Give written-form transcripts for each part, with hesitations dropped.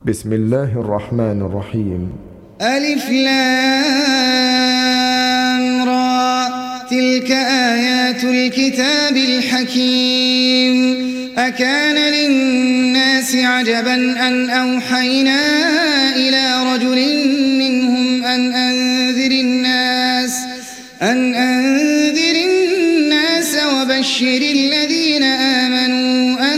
بسم الله الرحمن الرحيم. ألف لام را، تلك آيات الكتاب الحكيم. أكان للناس عجبا أن أوحينا إلى رجل منهم أن أنذر الناس وبشر الذين آمنوا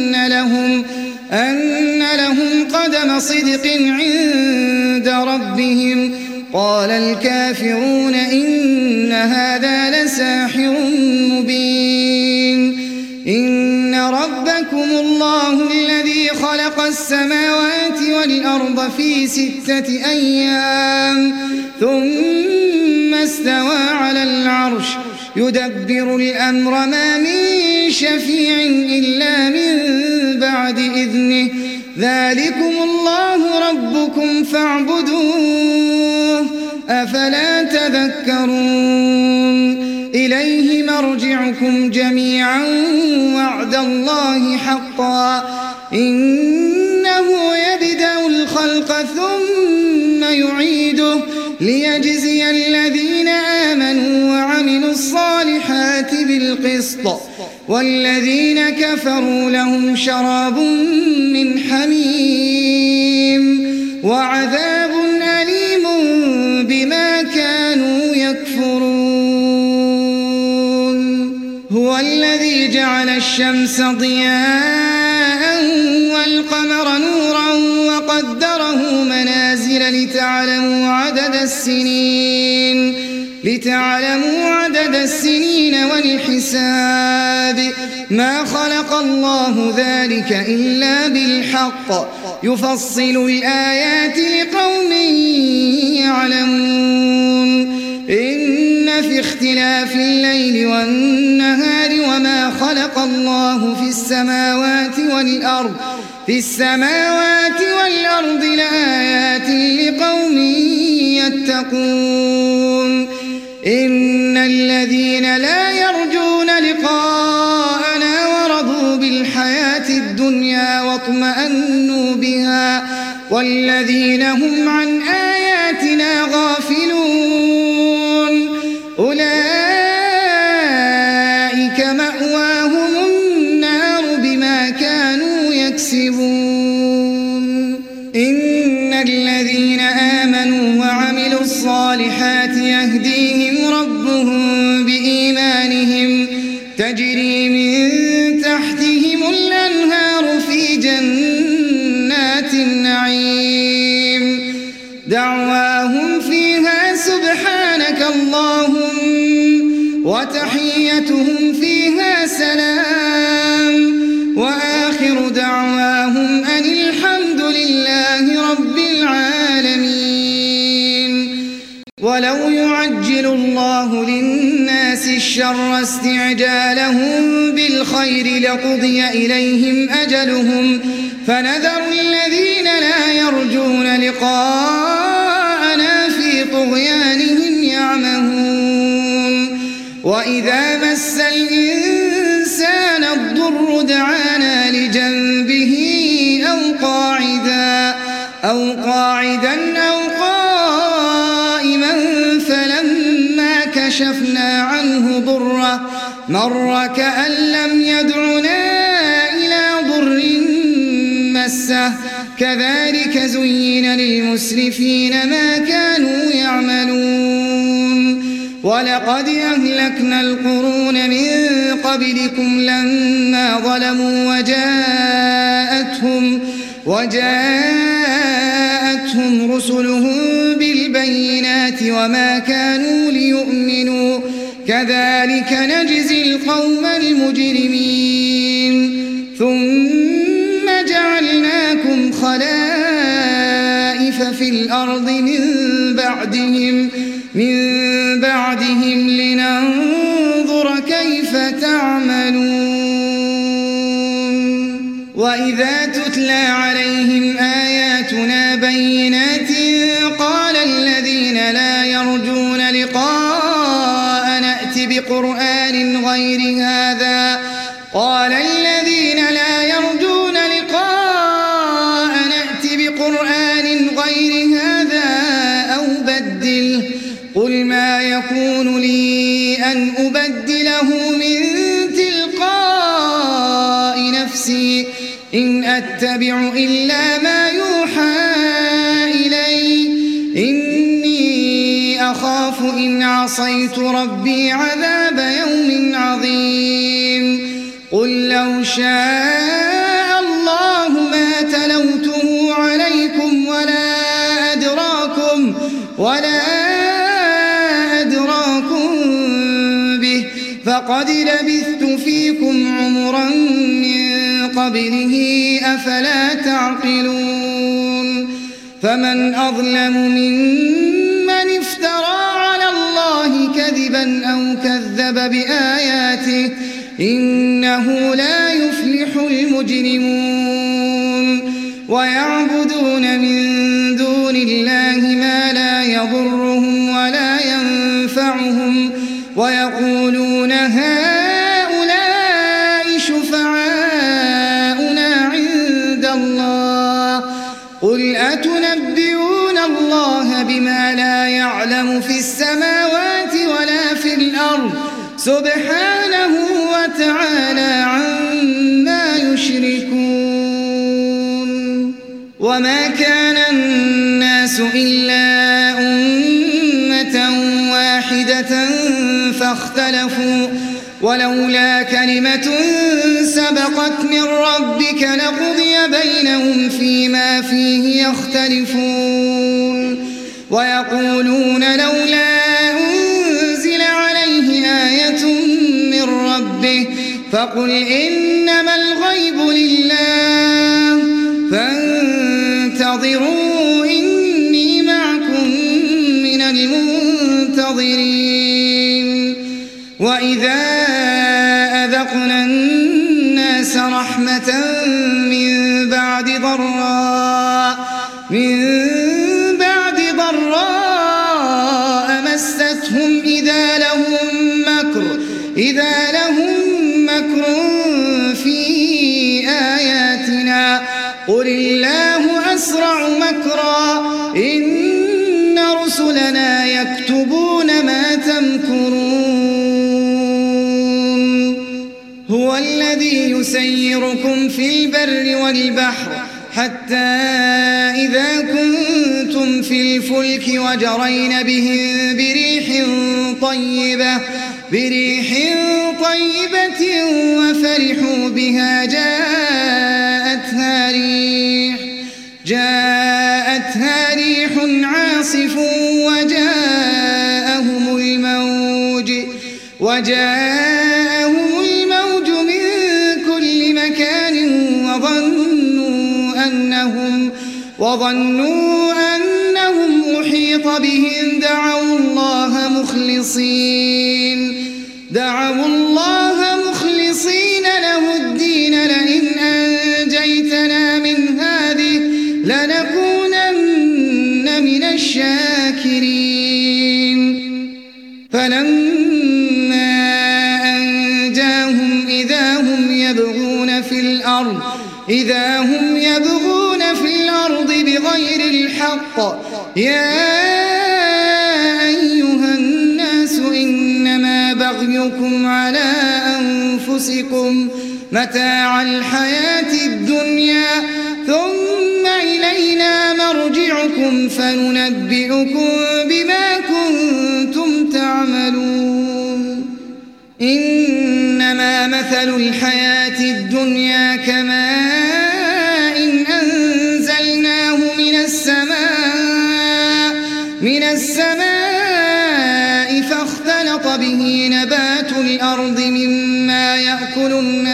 أن لهم قدم صدق عند ربهم. قال الكافرون إن هذا لساحر مبين. إن ربكم الله الذي خلق السماوات والأرض في 6 أيام ثم استوى على العرش يدبر الأمر ما من شفيع إلا من بعد إذنه. ذلكم الله ربكم فاعبدوه أفلا تذكرون. إليه مرجعكم جميعا وعد الله حقا إنه يبدأ الخلق ثم يعيده ليجزي الذين آمنوا وعملوا الصالحات بالقسط والذين كفروا لهم شراب من حميم وعذاب أليم بما كانوا يكفرون. هو الذي جعل الشمس ضياء والقمر نورا وقدره منازل لتعلموا عدد السنين والحساب. ما خلق الله ذلك إلا بالحق يفصل الآيات لقوم يعلمون. إن في اختلاف الليل والنهار وما خلق الله في السماوات والأرض لآيات لقوم يتقون. إن الذين لا يرجون لقاءنا ورضوا بالحياة الدنيا واطمأنوا بها والذين هم عن آياتنا غافلون أولئك مأواهم النار بما كانوا يكسبون. إن الذين آمنوا وعملوا الصالحات يهديهم ربهم بإيمانهم تجري من تحتهم الأنهار في جنات النعيم. دعواهم فيها سبحانك اللهم وتحيتهم فيها سلام وآخر دعواهم أن الحمد لله رب العالمين. ولو يعجل الله للناس الشر استعجالهم بالخير لقضي إليهم أجلهم فنذر الذين لا يرجون لقاءنا في طغيانهم يعمهون. وإذا مس الإنسان الضر دعانا لجنبه أو قاعدا أو قائما فلما كشفنا عنه ضره مر كأن لم يدعنا إلى ضر مسه. كذلك زين للمسرفين ما كانوا يعملون. ولقد أهلكنا القرون من قبلكم لما ظلموا وجاءتهم رسلهم بالبينات وما كانوا ليؤمنوا كذلك نجزي القوم المجرمين. ثم جعلناكم خلائف في الأرض من بعدهم لننظر كيف تعملون. وإذا تتلى عليهم آياتنا بينات قال الذين لا يرجون لقاء نأت بقرآن غير هذا قال الذين لا يرجون لقاء نأت يكون لي أن أبدله من تلقاء نفسي إن أتبع إلا ما يوحى إلي إني أخاف إن عصيت ربي عذاب يوم عظيم قل لو شاء الله ما تلوته عليكم ولا أدراكم به فقد لبثت فيكم عمرا من قبله أفلا تعقلون فمن أظلم ممن افترى على الله كذبا أو كذب بآياته إنه لا يفلح المجرمون ويعبدون من دون الله ما لا يضرهم ولا ينفعهم ويقولون هؤلاء شفعاؤنا عند الله قل أتنبئون الله بما لا يعلم في السماوات ولا في الأرض سبحانه وتعالى عما يشركون وما كان الناس إلا أمة واحدة فاختلفوا ولولا كلمة سبقت من ربك لقضي بينهم فيما فيه يختلفون ويقولون لولا أنزل عليه آية من ربه فقل إنما الغيب لله فانتظروا إني معكم من المنتظرين وإذا أذقنا الناس رحمة من بعد ضراء مستهم إذا لهم مكر في آياتنا قل الله أسرع مكرا إن رسلنا يكتبون ما تمكرون هو الذي يسيركم في البر والبحر حتى إذا كنتم في الفلك وجرين بهم بريح طيبة وفرحوا بها جاءتها ريح عاصف وجاءهم الموج من كل مكان وظنوا أنهم أحيط بهم دعوا الله مخلصين له الدين لئن أنجيتنا من هذه لنكونن من الشاكرين فلما أنجاهم إذا هم يبغون في الأرض بغير الحق يا أيها الناس إنما بغيكم على أنفسكم متاع الحياة الدنيا ثم إلينا مرجعكم فننبئكم بما كنتم تعملون إنما مثل الحياة الدنيا كماء أنزلناه من السماء فاختلط به نبات الأرض مما يأكل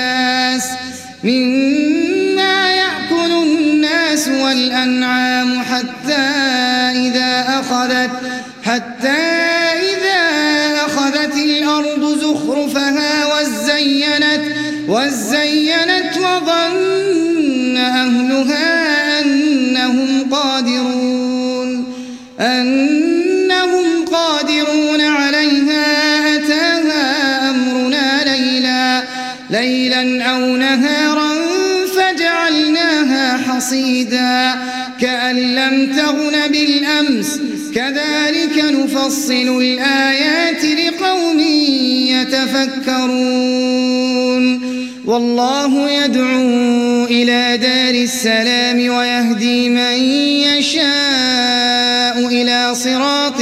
الناس والأنعام حتى إذا أخذت الأرض زخرفها وزينت وظن أهلها أنهم قادرون عليها أتاها أمرنا ليلا أو نهارا فجعلناها حصيدا كأن لم تغن بالأمس كذلك نفصل الآيات لقوم يتفكرون والله يدعو إلى دار السلام ويهدي من يشاء إلى صراط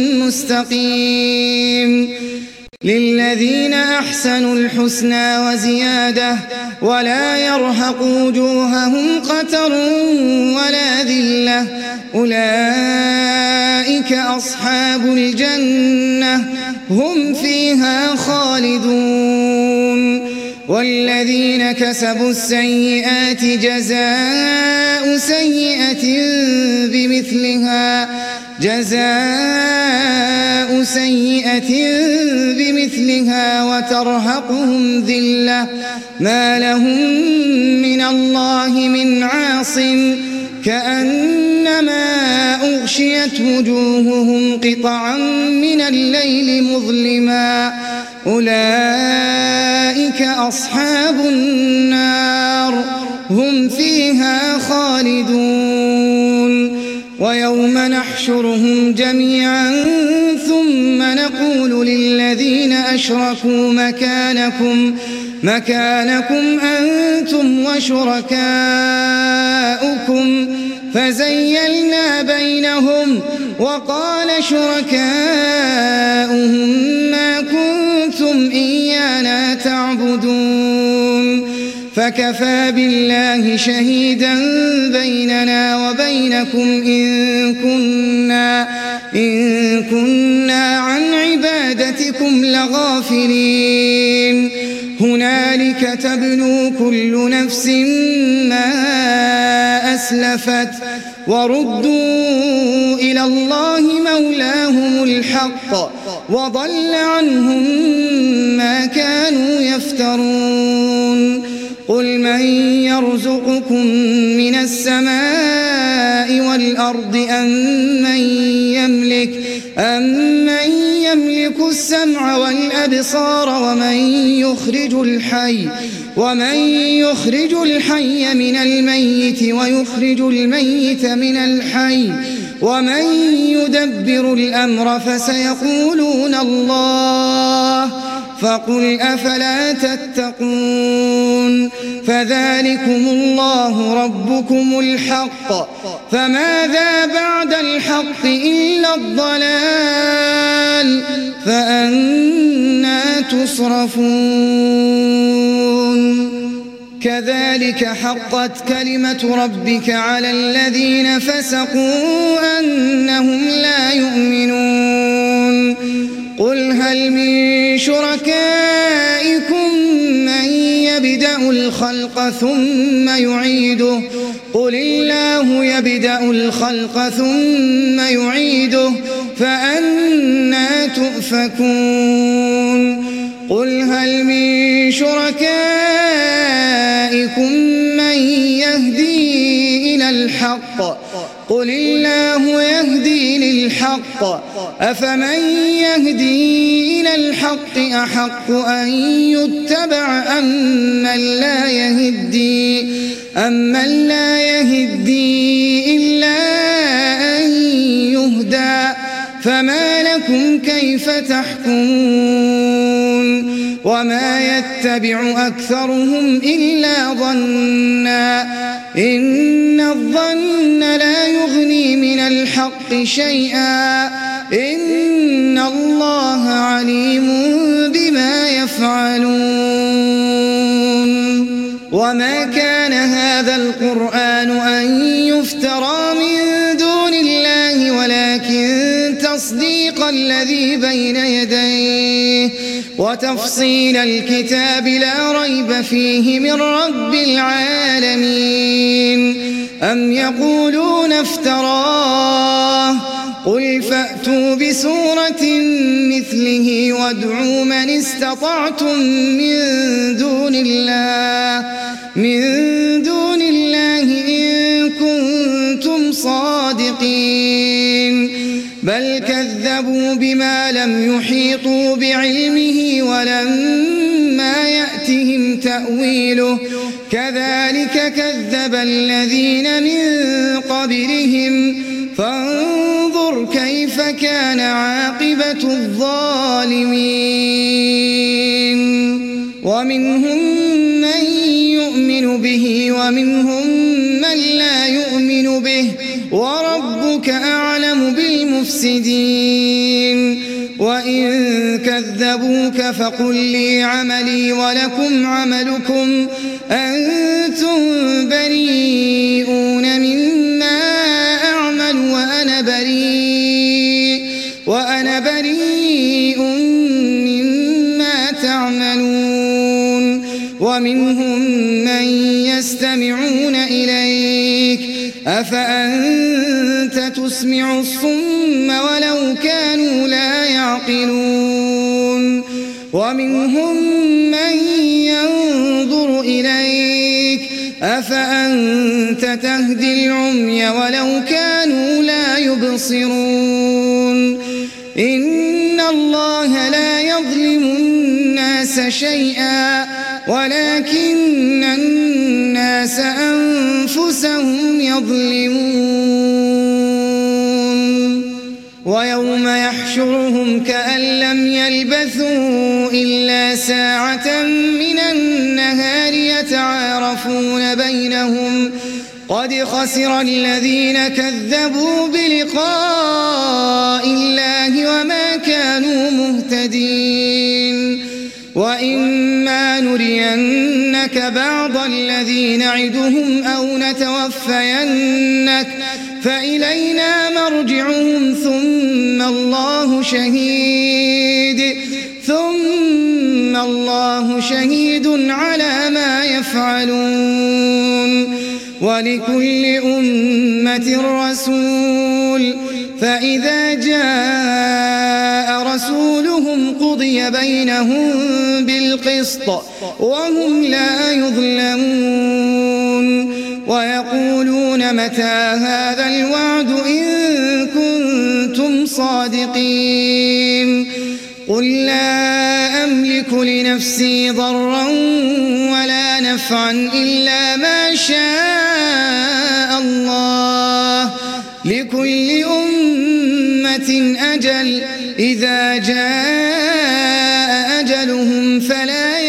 مستقيم للذين أحسنوا الحسنى وزيادة ولا يرهق وجوههم قتر ولا ذلة أولئك أصحاب الجنة هم فيها خالدون والذين كسبوا السيئات جزاء سيئة بمثلها وترهقهم ذلة ما لهم من الله من عاصم كأنما أغشيت وجوههم قطعا من الليل مظلما أولئك أصحاب النار هم فيها خالدون ويوم نحشرهم جميعا ثم نقول للذين أشركوا مكانكم أنتم وشركاؤكم فزيلنا بينهم وقال شركاؤهم ما كنتم إيانا تعبدون فكفى بالله شهيدا بيننا وبينكم إن كنا عن عبادتكم لغافلين هنالك تبلو كل نفس ما أسلفت وردوا إلى الله مولاهم الحق وضل عنهم ما كانوا يفترون قل من يرزقكم من السماء والأرض أمن يملك السمع والأبصار ومن يخرج الحي من الميت ويخرج الميت من الحي ومن يدبر الأمر فسيقولون الله فقل أفلا تتقون فذلكم الله ربكم الحق فماذا بعد الحق إلا الضلال فأنى تصرفون كذلك حقت كلمة ربك على الذين فسقوا أنهم لا يؤمنون قل هل من شركائكم من يبدأ الخلق ثم يعيده قل الله يبدأ الخلق ثم يعيده فأنى تؤفكون قل هل من شركائكم من يهدي إلى الحق قل الله يهدي للحق أفمن يهدي إلى الحق أحق أن يتبع أمن لا يهدي إلا أن يهدى فما لكم كيف تحكمون وما يتبع أكثرهم إلا ظنا إن الظن لا يغني من الحق شيئا إن الله عليم بما يفعلون وما كان هذا القرآن أن يفترى من دون الله ولكن تصديق الذي بين يديه وتفصيل الكتاب لا ريب فيه من رب العالمين أم يقولون افتراه قل فأتوا بسورة مثله وادعوا من استطعتم من دون الله إن كنتم صادقين بل كذبوا بما لم يحيطوا بعلمه ولما يأتهم يأتهم تأويله كذلك كذب الذين من قبلهم فانظر كيف كان عاقبة الظالمين ومنهم من يؤمن به ومنهم من لا يؤمن به وربك أعلم بالمفسدين وإن كذبوك فقل لي عملي ولكم عملكم أنتم بريئون مما أعمل وأنا بريء مما تعملون ومنهم من يستمعون إليك أفأنت تسمع الصم ولو كانوا لا يعقلون ومنهم من ينظر إليك أفأنت تهدي العمي ولو كانوا لا يبصرون إن الله لا يظلم الناس شيئا ولكن الناس أنفسهم يظلمون ويوم يحشرهم كأن لم يلبثوا إلا ساعة من النهار يتعارفون بينهم قد خسر الذين كذبوا بلقاء الله وما كانوا مهتدين وإما نرينك بعض الذي نعدهم أو نتوفينك فإلينا مرجعهم ثم الله شهيد على ما يفعلون ولكل أمة رسول فإذا جاء رسولهم قضي بينهم بالقسط وهم لا يظلمون ويقولون متى هذا الوعد إن كنتم صادقين قل لا أملك لنفسي ضرا ولا نفعا إلا ما شاء الله لكل أمة أجل إذا جاء أجلهم فلا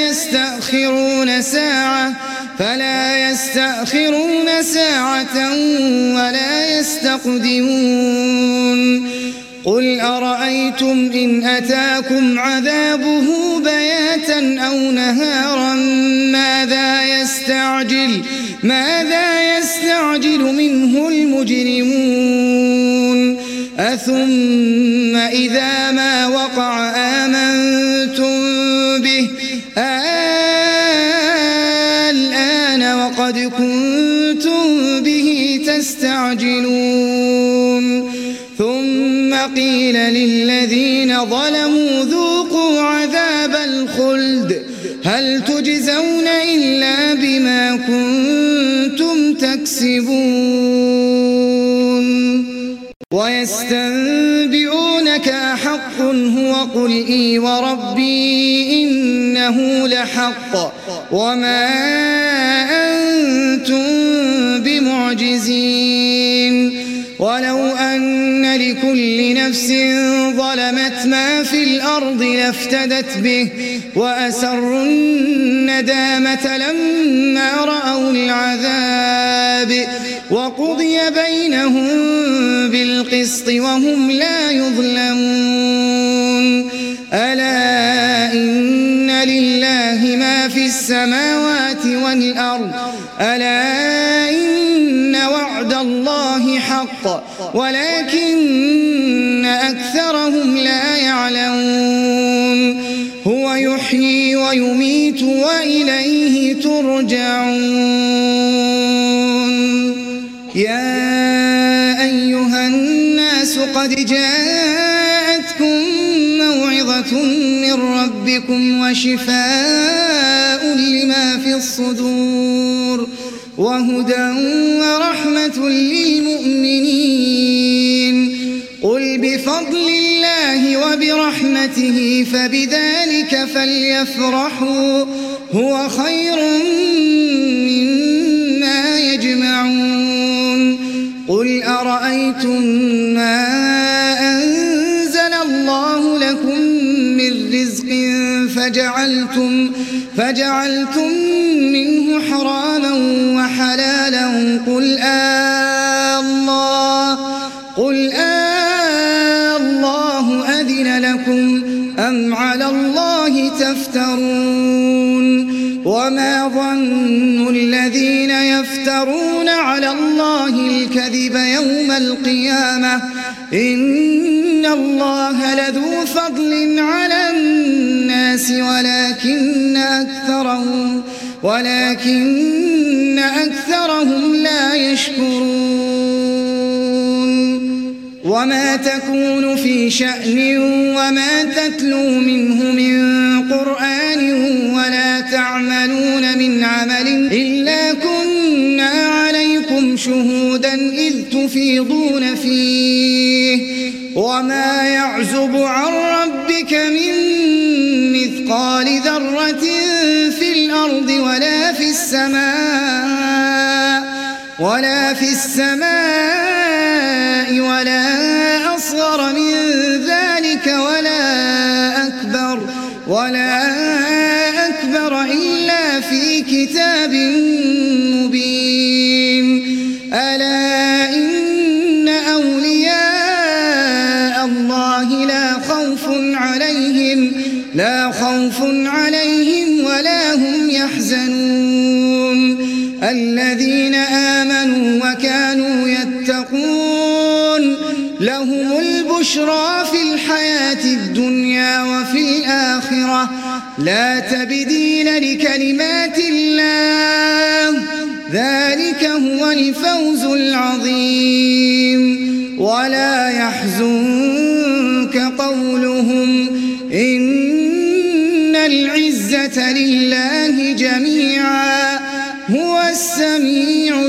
يستأخرون ساعة ولا يستقدمون قل أرأيتم إن أتاكم عذابه بياتا أو نهارا ماذا يستعجل منه المجرمون أثم إذا ما وقع آمنتم به الآن وقد كنتم به تستعجلون ثم قيل للذين ظلموا ذوقوا عذاب الخلد هل تجزون إلا بما كنتم تكسبون ويستنبئونك أحق هو قل إي وربي إنه لحق وما أنتم بمعجزين ولو أن لكل نفس ظلمت ما في الأرض لافتدت به وأسروا الندامة لما رأوا العذاب وقضي بينهم بالقسط وهم لا يظلمون ألا إن لله ما في السماوات والأرض ألا إن وعد الله حق ولكن أكثرهم لا يعلمون هو يحيي ويميت وإليه ترجعون يا أيها الناس قد جاءتكم موعظة من ربكم وشفاء لما في الصدور وهدى ورحمة للمؤمنين قل بفضل الله وبرحمته فبذلك فليفرحوا هو خير مما يجمعون قل أرأيتم ما أنزل الله لكم من رزق فجعلتم منه حراما وحلالا قل الله أذن لكم أم على الله تفترون وما ظن الذين يفترون على الله الكذب يوم القيامة إن الله لذو فضل على الناس ولكن أكثرهم لا يشكرون وما تكون في شأن وما تتلو منه من قرآن ولا تعملون من عمل إلا كنا عليكم شهودا إذ تفيضون فيه وما يعزب عن ربك من مثقال ذرة في الأرض ولا في السماء ولا أصغر من ذلك ولا أكبر إلا في كتاب مبين ألا إن أولياء الله لا خوف عليهم ولا هم يحزنون الذين آمنوا وكانوا يتقون لهم البشرى في الحياة الدنيا وفي الآخرة لا تبديل لكلمات الله ذلك هو الفوز العظيم ولا يحزنك قولهم إن العزة لله جميعا هو السميع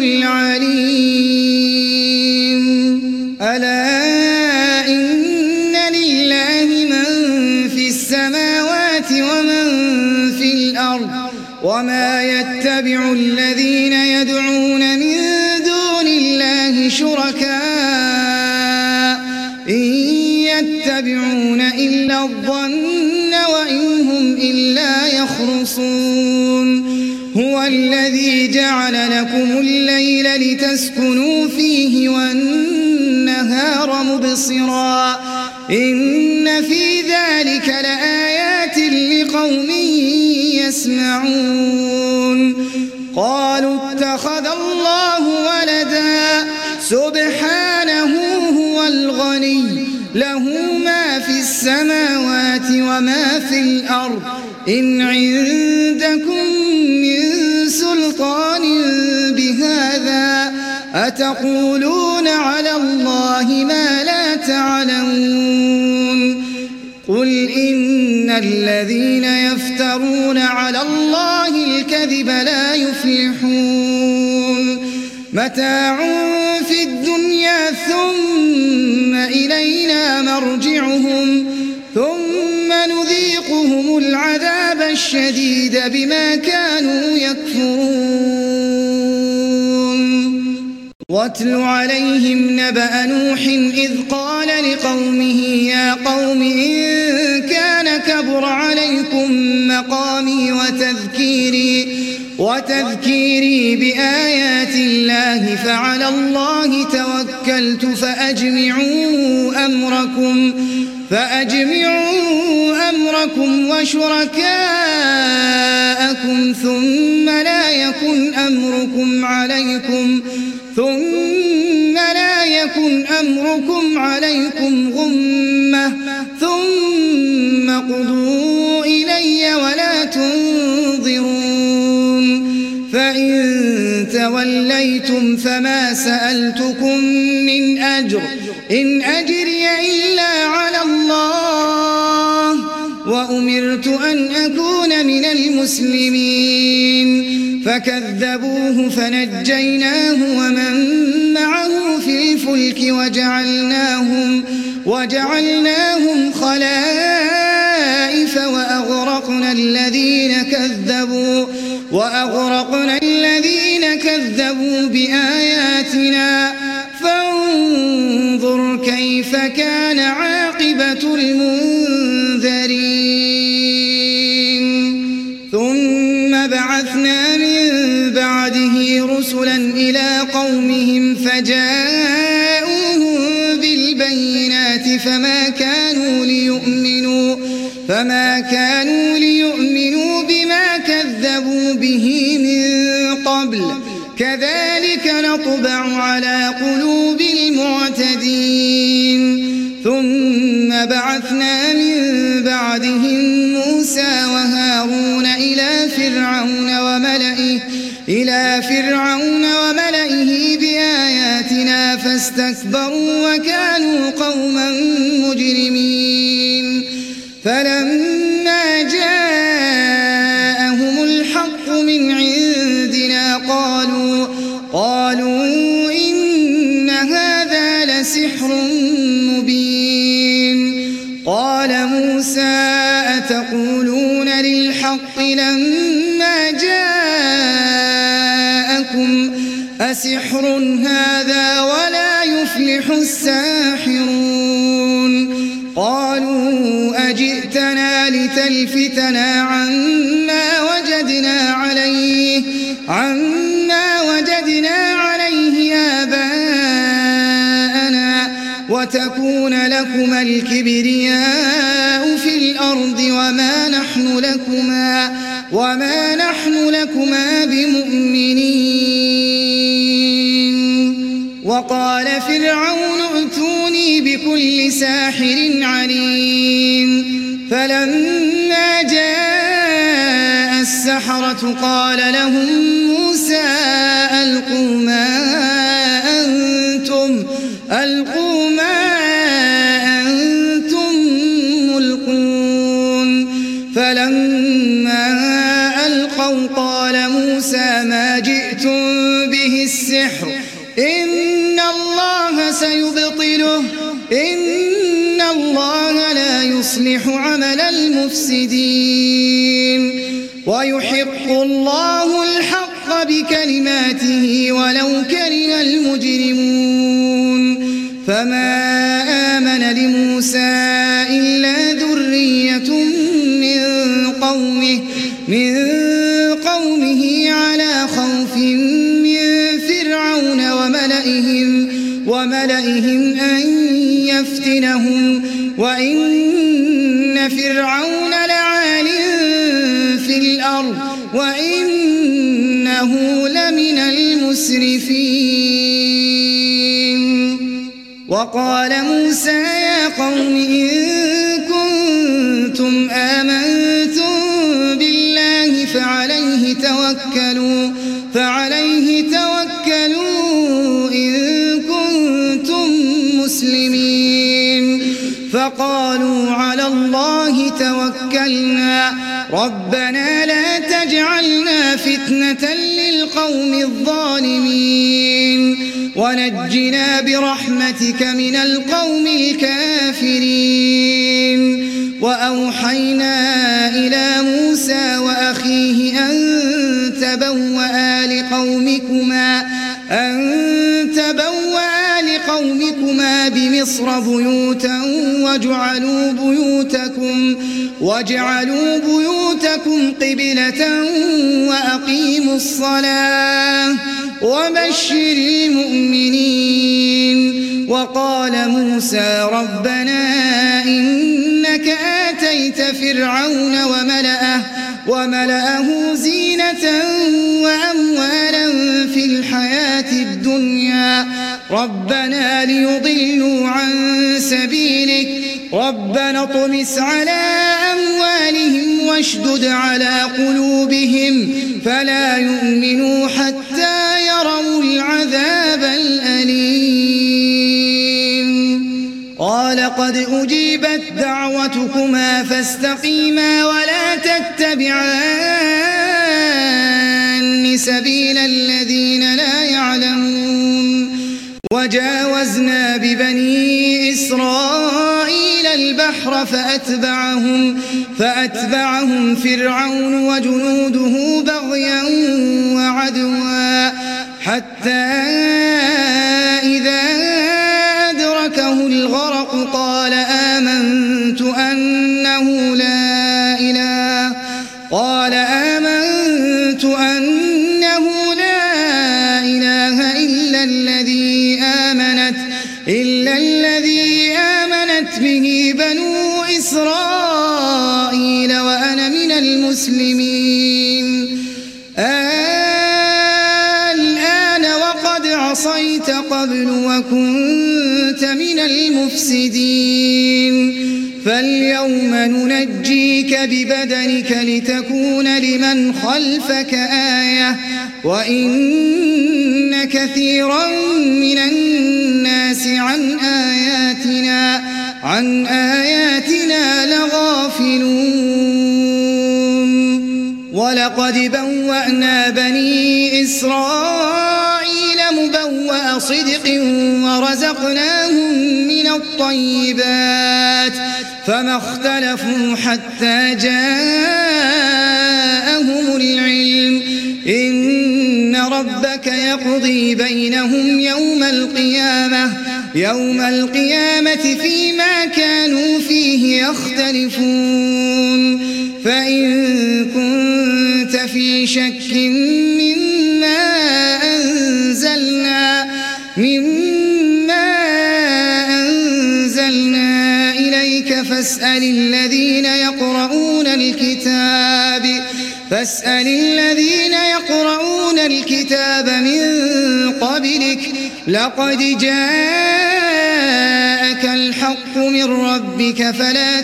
العليم ألا إن لله من في السماوات ومن في الأرض وما يتبع الذين يدعون من دون الله شركاء إن يتبعون إلا الظن وإن هم إلا يخرصون هو الذي جعل لكم الليل لتسكنوا فيه والنهار مبصرا إن في ذلك لآيات لقوم يسمعون قالوا اتخذ الله ولدا سبحانه هو الغني له ما في السماوات وما في الأرض إن عندكم من سلطان بهذا أتقولون على الله ما لا تعلمون قل إن الذين يفترون على الله الكذب لا يفلحون متاع في الدنيا ثم إلينا مرجعهم ثم نذيقهم العذاب الشديد بما كانوا يكفرون واتل عليهم نبأ نوح إذ قال لقومه يا قوم إن كان كبر عليكم مقامي وتذكيري بآيات الله فعلى الله توكلت فأجمعوا أمركم وشركاءكم ثم لا يكن أمركم عليكم غمة ثم قضوا إلي ولا تنظرون فإن توليتم فما سألتكم من أجر إن أجري إلا على الله وأمرت أن أكون من المسلمين فكذبوه فنجيناه ومن معه في الفلك وجعلناهم خلائف وأغرقنا الذين كذبوا وأغرقنا الذين كذبوا بآياتنا فانظر كيف كان عاقبة المنذرين ثم بعثنا من بعده رسلا إلى قومهم فجاءوهم بالبينات فما كانوا ليؤمنوا بما كذبوا به من قبل كذلك نطبع على قلوب المعتدين ثم بعثنا من بعدهم موسى وهارون إلى فرعون وملئه بآياتنا فاستكبروا وكانوا قوما مجرمين فلما جاءهم الحق من عندنا قالوا إن هذا لسحر مبين قال موسى أتقولون للحق لما جاءكم أسحر هذا ولا يفلح الساحرون قالوا أجئتنا لتلفتنا عما وجدنا عليه آباءنا وتكون لكما الكبرياء في الأرض وما نحن لكما بمؤمنين وقال فرعون ائتوني بكل ساحر عليم فلما جاء السحرة قال لهم موسى ألقوا ما أنتم ملقون فلما ألقوا قال موسى ما جئتم به السحر إن الله سيبطله إن الله لا يصلح عمل المفسدين ويحق الله الحق بكلماته ولو كره المجرمون فما آمن لموسى إلا ذرية من قومه على خوف من فرعون وملئهم أن يفتنهم وإن فرعون لعال في الأرض وإنه لمن المسرفين وقال موسى يا قوم إن كنتم آمنتم بالله فعليه توكلوا إن كنتم مسلمين فقالوا على الله توكلنا ربنا لا تجعلنا فتنة للقوم الظالمين ونجنا برحمتك من القوم الكافرين وأوحينا إلى موسى وأخيه أن تبوأ لقومكما بمصر بيوتا واجعلوا بيوتكم قبلة وأقيموا الصلاة وبشر المؤمنين وقال موسى ربنا إنك آتيت فرعون وملأه زينة وأموالا في الحياة الدنيا ربنا ليضلوا عن سبيلك ربنا اطمس على أموالهم واشدد على قلوبهم فلا يؤمنوا حتى يروا العذاب الأليم قال قد أجيبت دعوتكما فاستقيما ولا تتبعان سبيل الذين لا يعلمون وجاوزنا ببني إسرائيل البحر فأتبعهم فرعون وجنوده بغيا وعدوا حتى إذا أدركه الغرق قال آمنت أنه لا إله إلا الذي آمنت به بنو إسرائيل وأنا من المسلمين. الآن وقد عصيت قبل وكنت من المفسدين فاليوم ننجيك ببدنك لتكون لمن خلفك آية وإن كثيرا من الناس عن آياتنا لغافلون. ولقد بوأنا بني إسرائيل مبوأ صدق ورزقناهم من الطيبات فما اختلفوا حتى جاءهم العلم إن ربك يقضي بينهم يوم القيامة فيما كانوا فيه يختلفون. فإن كنت في شك مما أنزلنا إليك فاسأل الذين يقرؤون الكتاب من قبلك لقد جاءك الحق من ربك فلا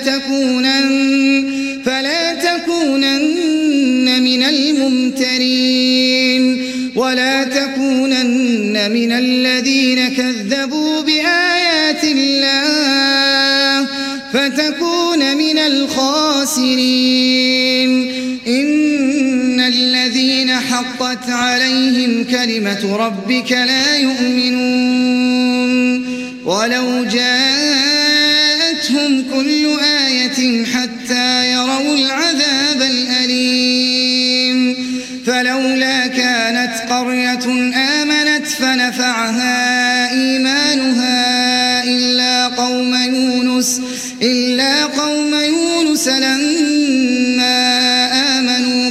تكونن من الممترين ولا تكونن من الذين كذبوا بآيات الله فتكون من الخاسرين. إن الذين حقت عليهم كلمة ربك لا يؤمنون ولو جاءتهم كل آية حتى يروا العذاب الأليم. فلولا كانت قرية آمنت فنفعها إيمانها إلا قوم يونس لما آمنوا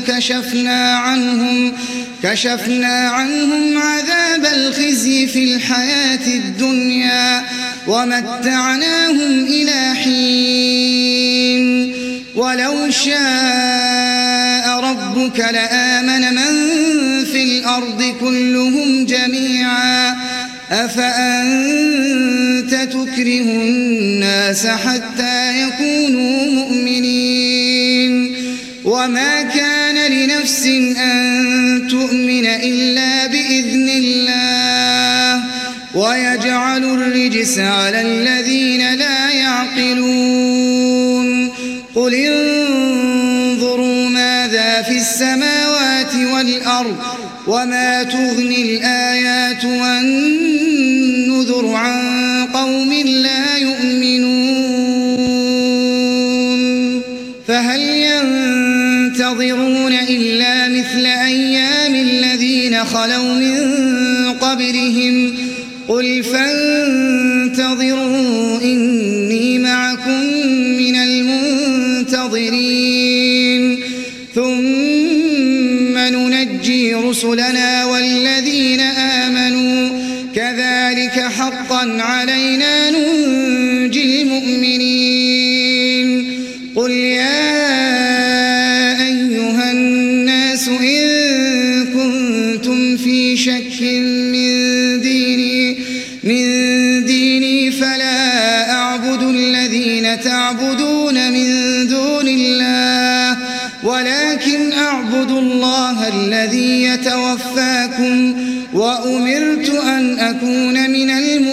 كشفنا عنهم عذاب الخزي في الحياة الدنيا ومتعناهم إلى حين. ولو شاء ربك لآمن من في الأرض كلهم جميعا أفأنت تكره الناس حتى يكونوا مؤمنين. وما كان لنفس أن تؤمن إلا بإذن الله ويجعل الرجس على الذين لا يعقلون. قل انظروا ماذا في السماوات والأرض وما تغني الآيات والنذر عن قوم لا يؤمنون. فهل ينتظرون إلا مثل أيام الذين خلوا من قبلهم قل فانتظروا إني معكم من المنتظرين ثم ننجي رسلنا والذين آمنوا كذلك حقا علينا ننجي المؤمنين. قل يا أيها الناس إن كنتم في شك من ديني فلا أعبد الذين تعبدون من دون الله ولكن أعبد الله الذي يتوفاكم وأمرت أن أكون من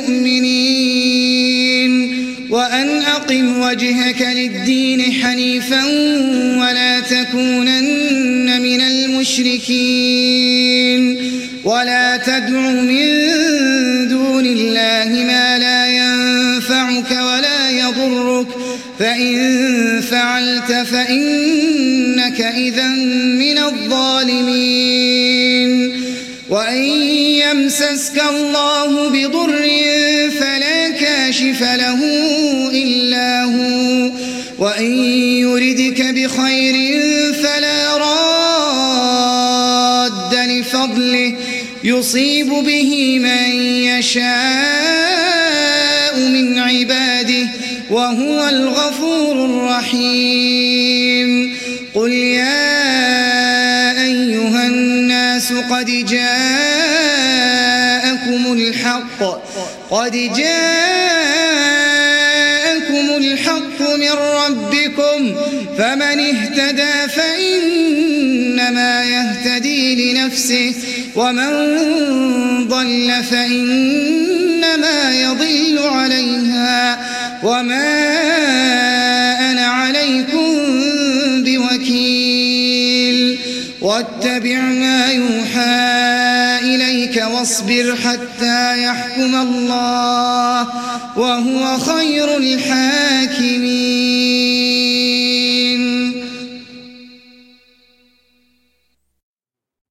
المؤمنين وأن أقم وجهك للدين حنيفا ولا تكونن من المشركين ولا تدع من دون الله فإن فعلت فإنك إذا من الظالمين وإن يمسسك الله بضر فلا كاشف له إلا هو وإن يردك بخير فلا راد لفضله يصيب به من يشاء من عباده وهو الغفور الرحيم قل يا أيها الناس قد جاءكم الحق من ربكم فمن اهتدى فإنما يهتدي لنفسه ومن ضل فإنما يضل عليها وما أنا عليكم بوكيل واتبع ما يوحى إليك واصبر حتى يحكم الله وهو خير الحاكمين